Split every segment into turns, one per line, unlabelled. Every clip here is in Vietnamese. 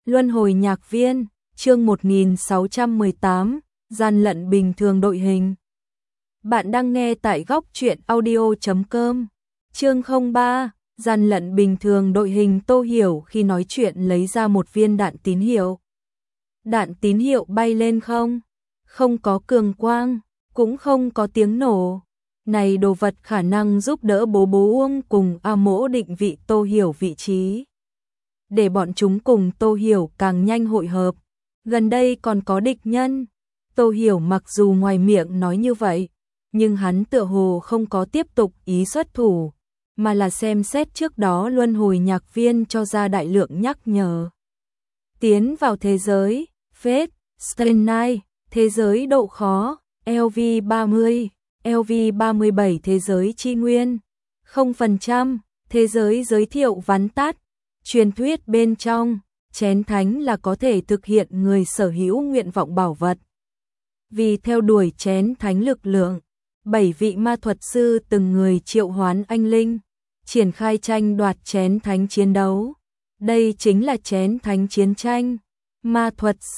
Luân hồi nhạc viên, chương 1618, gian lận bình thường đội hình. Bạn đang nghe tại góc truyện audio.com. Chương 03, gian lận bình thường đội hình. Tô Hiểu khi nói chuyện lấy ra một viên đạn tín hiệu. Đạn tín hiệu bay lên không có cường quang, cũng không có tiếng nổ. Này đồ vật khả năng giúp đỡ bố Uông cùng A Mỗ định vị Tô Hiểu vị trí, để bọn chúng cùng Tô Hiểu càng nhanh hội hợp. Gần đây còn có địch nhân. Tô Hiểu mặc dù ngoài miệng nói như vậy, nhưng hắn tựa hồ không có tiếp tục ý xuất thủ, mà là xem xét trước đó luân hồi nhạc viên cho ra đại lượng nhắc nhở. Tiến vào thế giới, Fate, Stay Night, thế giới độ khó, LV30, LV37 thế giới chi nguyên, 0%, thế giới giới thiệu vắn tắt. Truyền thuyết bên trong, chén thánh là có thể thực hiện người sở hữu nguyện vọng bảo vật. Vì theo đuổi chén thánh lực lượng, 7 vị ma thuật sư từng người triệu hoán anh linh, triển khai tranh đoạt chén thánh chiến đấu. Đây chính là chén thánh chiến tranh. Ma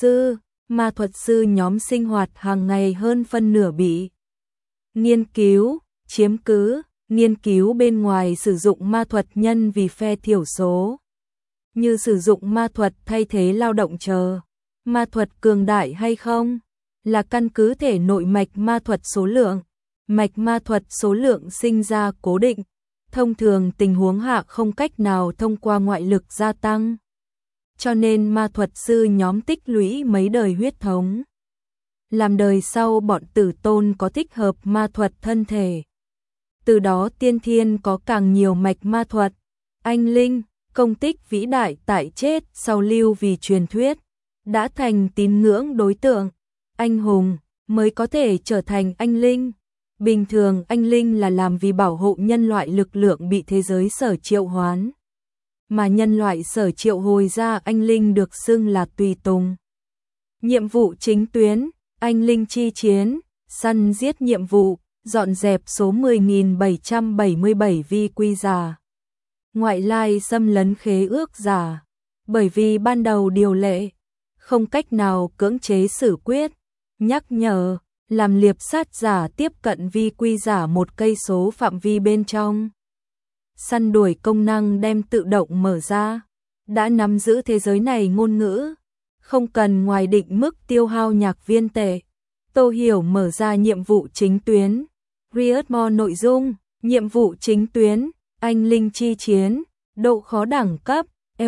thuật sư nhóm sinh hoạt hàng ngày hơn phân nửa bị nghiên cứu, chiếm cứ, nghiên cứu bên ngoài sử dụng ma thuật nhân vì phe thiểu số, như sử dụng ma thuật thay thế lao động chờ. Ma thuật cường đại hay không là căn cứ thể nội mạch ma thuật số lượng. Mạch ma thuật số lượng sinh ra cố định, thông thường tình huống hạ không cách nào thông qua ngoại lực gia tăng. Cho nên ma thuật sư nhóm tích lũy mấy đời huyết thống, làm đời sau bọn tử tôn có thích hợp ma thuật thân thể. Từ đó tiên thiên có càng nhiều mạch ma thuật, anh linh, công tích vĩ đại tại chết sau lưu vì truyền thuyết, đã thành tín ngưỡng đối tượng, anh hùng mới có thể trở thành anh linh. Bình thường anh linh là làm vì bảo hộ nhân loại lực lượng bị thế giới sở triệu hoán, mà nhân loại sở triệu hồi ra anh linh được xưng là tùy tùng. Nhiệm vụ chính tuyến, anh linh chi chiến, săn giết nhiệm vụ, dọn dẹp số 10.777 vi quy giả. Ngoại lai xâm lấn khế ước giả, bởi vì ban đầu điều lệ, không cách nào cưỡng chế xử quyết, nhắc nhở, làm liệp sát giả tiếp cận vi quy giả một cây số phạm vi bên trong. Săn đuổi công năng đem tự động mở ra, đã nắm giữ thế giới này ngôn ngữ, không cần ngoài định mức tiêu hao nhạc viên tệ. Tô Hiểu mở ra nhiệm vụ chính tuyến, Read More nội dung, nhiệm vụ chính tuyến, anh linh chi chiến, độ khó đẳng cấp,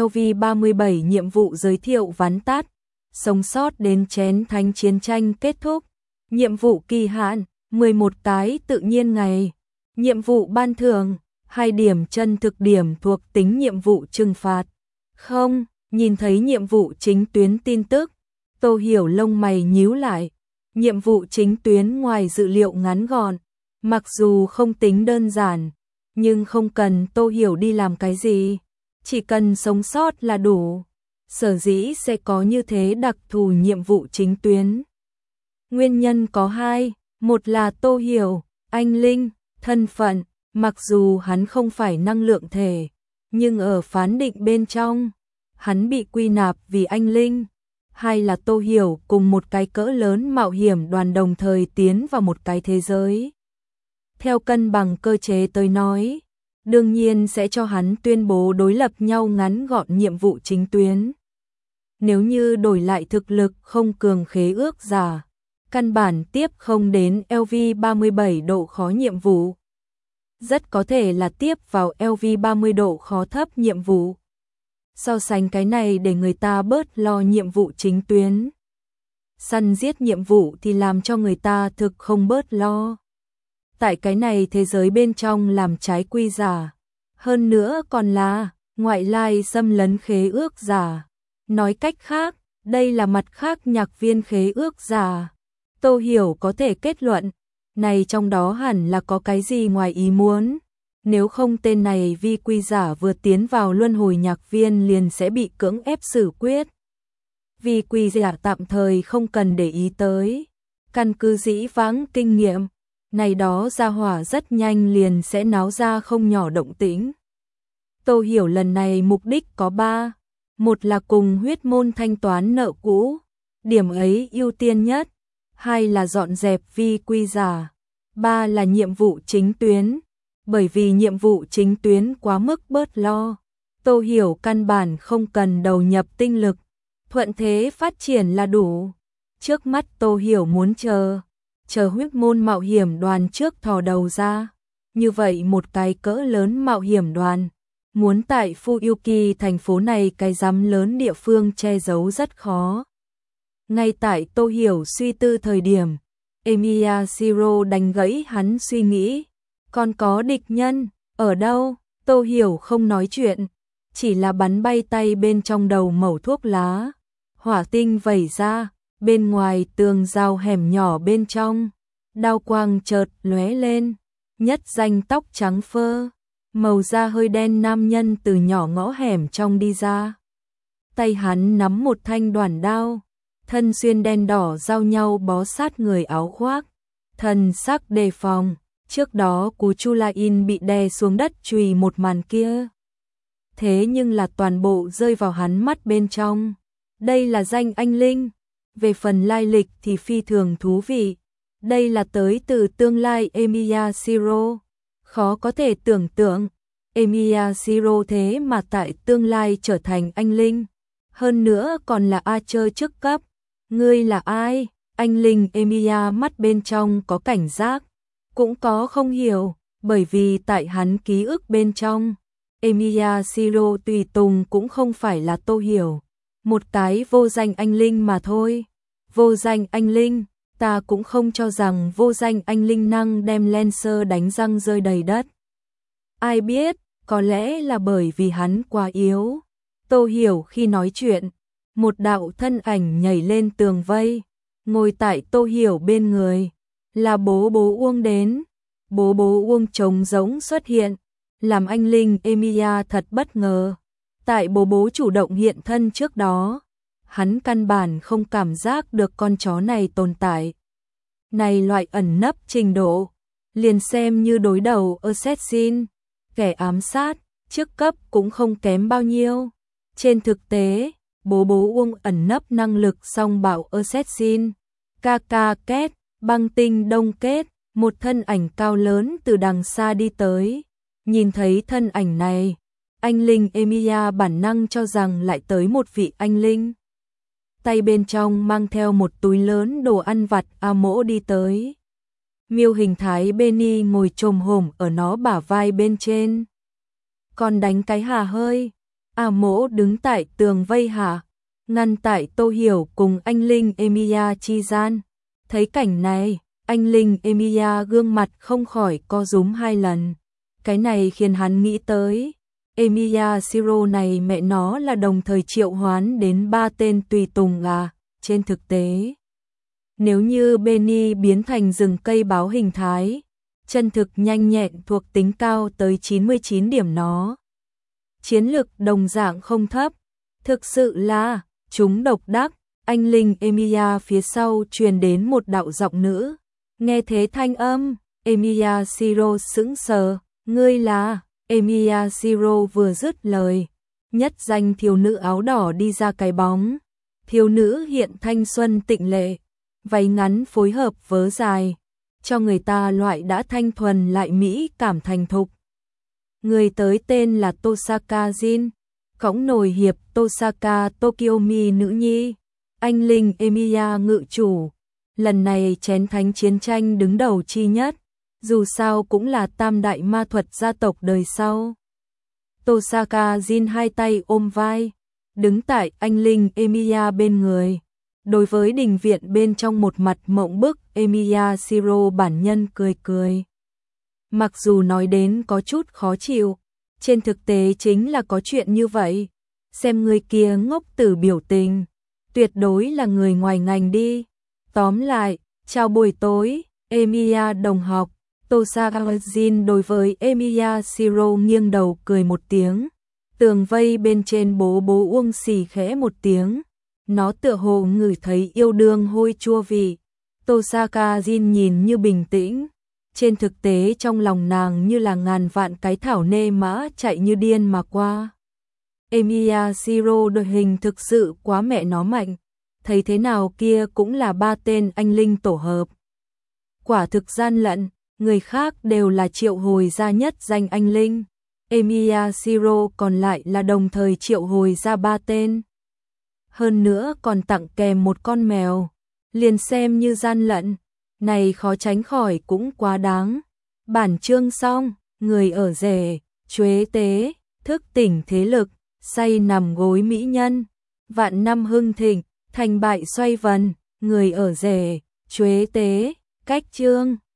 LV37 nhiệm vụ giới thiệu vắn tắt, sống sót đến chén thánh chiến tranh kết thúc. Nhiệm vụ kỳ hạn, 11 cái tự nhiên ngày. Nhiệm vụ ban thưởng, 2 điểm chân thực điểm thuộc tính nhiệm vụ trừng phạt. Không, nhìn thấy nhiệm vụ chính tuyến tin tức, Tô Hiểu lông mày nhíu lại. Nhiệm vụ chính tuyến ngoài dự liệu ngắn gọn, mặc dù không tính đơn giản, nhưng không cần Tô Hiểu đi làm cái gì, chỉ cần sống sót là đủ. Sở dĩ sẽ có như thế đặc thù nhiệm vụ chính tuyến. Nguyên nhân có hai, một là Tô Hiểu, anh linh, thân phận, mặc dù hắn không phải năng lượng thể, nhưng ở phán định bên trong, hắn bị quy nạp vì anh linh. Hai là Tô Hiểu cùng một cái cỡ lớn mạo hiểm đoàn đồng thời tiến vào một cái thế giới. Theo cân bằng cơ chế tới nói, đương nhiên sẽ cho hắn tuyên bố đối lập nhau ngắn gọn nhiệm vụ chính tuyến. Nếu như đổi lại thực lực không cường khế ước giả, căn bản tiếp không đến LV37 độ khó nhiệm vụ. Rất có thể là tiếp vào LV30 độ khó thấp nhiệm vụ. So sánh cái này để người ta bớt lo nhiệm vụ chính tuyến. Săn giết nhiệm vụ thì làm cho người ta thực không bớt lo. Tại cái này thế giới bên trong làm trái quy giả. Hơn nữa còn là ngoại lai xâm lấn khế ước giả. Nói cách khác, đây là mặt khác nhạc viên khế ước giả. Tô Hiểu có thể kết luận, này trong đó hẳn là có cái gì ngoài ý muốn. Nếu không tên này vi quy giả vừa tiến vào luân hồi nhạc viên liền sẽ bị cưỡng ép xử quyết. Vi quy giả tạm thời không cần để ý tới. Căn cứ dĩ vãng kinh nghiệm, này đó ra hỏa rất nhanh liền sẽ náo ra không nhỏ động tĩnh. Tô Hiểu lần này mục đích có 3. Một là cùng huyết môn thanh toán nợ cũ, điểm ấy ưu tiên nhất. Hai là dọn dẹp vi quy giả. Ba là nhiệm vụ chính tuyến. Bởi vì nhiệm vụ chính tuyến quá mức bớt lo, Tô Hiểu căn bản không cần đầu nhập tinh lực, thuận thế phát triển là đủ. Trước mắt Tô Hiểu muốn chờ huyết môn mạo hiểm đoàn trước thò đầu ra. Như vậy một cái cỡ lớn mạo hiểm đoàn, muốn tại Fuyuki thành phố này cái rắm lớn địa phương che giấu rất khó. Ngay tại Tô Hiểu suy tư thời điểm, Emiya Shiro đánh gãy hắn suy nghĩ. Còn có địch nhân, ở đâu? Tô Hiểu không nói chuyện, chỉ là bắn bay tay bên trong đầu mẩu thuốc lá. Hỏa tinh vẩy ra, bên ngoài tường rào hẻm nhỏ bên trong, đao quang chợt lóe lên, nhất danh tóc trắng phơ, màu da hơi đen nam nhân từ nhỏ ngõ hẻm trong đi ra. Tay hắn nắm một thanh đoản đao, thân xuyên đen đỏ giao nhau bó sát người áo khoác, thần sắc đề phòng. Trước đó cú Chu La In bị đè xuống đất chùy một màn kia. Thế nhưng là toàn bộ rơi vào hắn mắt bên trong. Đây là danh anh linh. Về phần lai lịch thì phi thường thú vị. Đây là tới từ tương lai Emiya Shiro. Khó có thể tưởng tượng. Emiya Shiro thế mà tại tương lai trở thành anh linh. Hơn nữa còn là Archer chức cấp. Ngươi là ai? Anh linh Emiya mắt bên trong có cảnh giác. Cũng có không hiểu, bởi vì tại hắn ký ức bên trong, Emiya Shiro tùy tùng cũng không phải là Tô Hiểu, một cái vô danh anh linh mà thôi. Vô danh anh linh, ta cũng không cho rằng vô danh anh linh năng đem Lancer đánh răng rơi đầy đất. Ai biết, có lẽ là bởi vì hắn quá yếu. Tô Hiểu khi nói chuyện, một đạo thân ảnh nhảy lên tường vây, ngồi tại Tô Hiểu bên người. Là bố Uông đến. Bố Uông trống rỗng xuất hiện, làm anh linh Emiya thật bất ngờ. Tại bố chủ động hiện thân trước đó, hắn căn bản không cảm giác được con chó này tồn tại. Này loại ẩn nấp trình độ, liền xem như đối đầu assassin, kẻ ám sát, chức cấp cũng không kém bao nhiêu. Trên thực tế, bố Uông ẩn nấp năng lực song bảo assassin, Kaka Kết. Băng tinh đông kết, một thân ảnh cao lớn từ đằng xa đi tới. Nhìn thấy thân ảnh này, anh linh Emiya bản năng cho rằng lại tới một vị anh linh. Tay bên trong mang theo một túi lớn đồ ăn vặt Mỗ đi tới. Miêu hình thái Benny ngồi chồm hổm ở nó bả vai bên trên. Còn đánh cái hà hơi. Mỗ đứng tại tường vây hạ, ngăn tại Tô Hiểu cùng anh linh Emiya chi gian. Thấy cảnh này, anh linh Emiya gương mặt không khỏi co rúm hai lần. Cái này khiến hắn nghĩ tới, Emiya Shiro này mẹ nó là đồng thời triệu hoán đến 3 tên tùy tùng à. Trên thực tế, nếu như Benny biến thành rừng cây báo hình thái, chân thực nhanh nhẹn thuộc tính cao tới 99 điểm nó. Chiến lực đồng dạng không thấp, thực sự là chúng độc đắc. Anh linh Emiya phía sau truyền đến một đạo giọng nữ. Nghe thế thanh âm, Emiya Shiro sững sờ. Ngươi là? Emiya Shiro vừa dứt lời, nhất danh thiếu nữ áo đỏ đi ra cái bóng. Thiếu nữ hiện thanh xuân tịnh lệ, váy ngắn phối hợp vớ dài, cho người ta loại đã thanh thuần lại mỹ cảm thành thục. Người tới tên là Tosaka Jin, cõng nổi hiệp Tosaka Tokyomi nữ nhi. Anh linh Emiya ngự chủ, lần này chén thánh chiến tranh đứng đầu chi nhất, dù sao cũng là tam đại ma thuật gia tộc đời sau. Tosaka Jin hai tay ôm vai, đứng tại anh linh Emiya bên người. Đối với đình viện bên trong một mặt mộng bức, Emiya Shiro bản nhân cười cười. Mặc dù nói đến có chút khó chịu, trên thực tế chính là có chuyện như vậy. Xem người kia ngốc tử biểu tình, tuyệt đối là người ngoài ngành đi. Tóm lại, chào buổi tối, Emiya đồng học. Tosaka Jin đối với Emiya Shiro nghiêng đầu cười một tiếng. Tường vây bên trên bố Uông xì khẽ một tiếng. Nó tựa hồ ngửi thấy yêu đương hôi chua vị. Tosaka Jin nhìn như bình tĩnh, trên thực tế trong lòng nàng như là ngàn vạn cái thảo nê mã chạy như điên mà qua. Emiya Shiro đội hình thực sự quá mẹ nó mạnh, thấy thế nào kia cũng là ba tên anh linh tổ hợp. Quả thực gian lận, người khác đều là triệu hồi ra nhất danh anh linh. Emiya Shiro còn lại là đồng thời triệu hồi ra ba tên. Hơn nữa còn tặng kèm một con mèo, liền xem như gian lận, này khó tránh khỏi cũng quá đáng. Bản chương xong, người ở rể, Chuế tế, thức tỉnh thế lực, say nằm gối mỹ nhân, vạn năm hưng thịnh, thành bại xoay vần, người ở rể, Chuế tế, cách chương.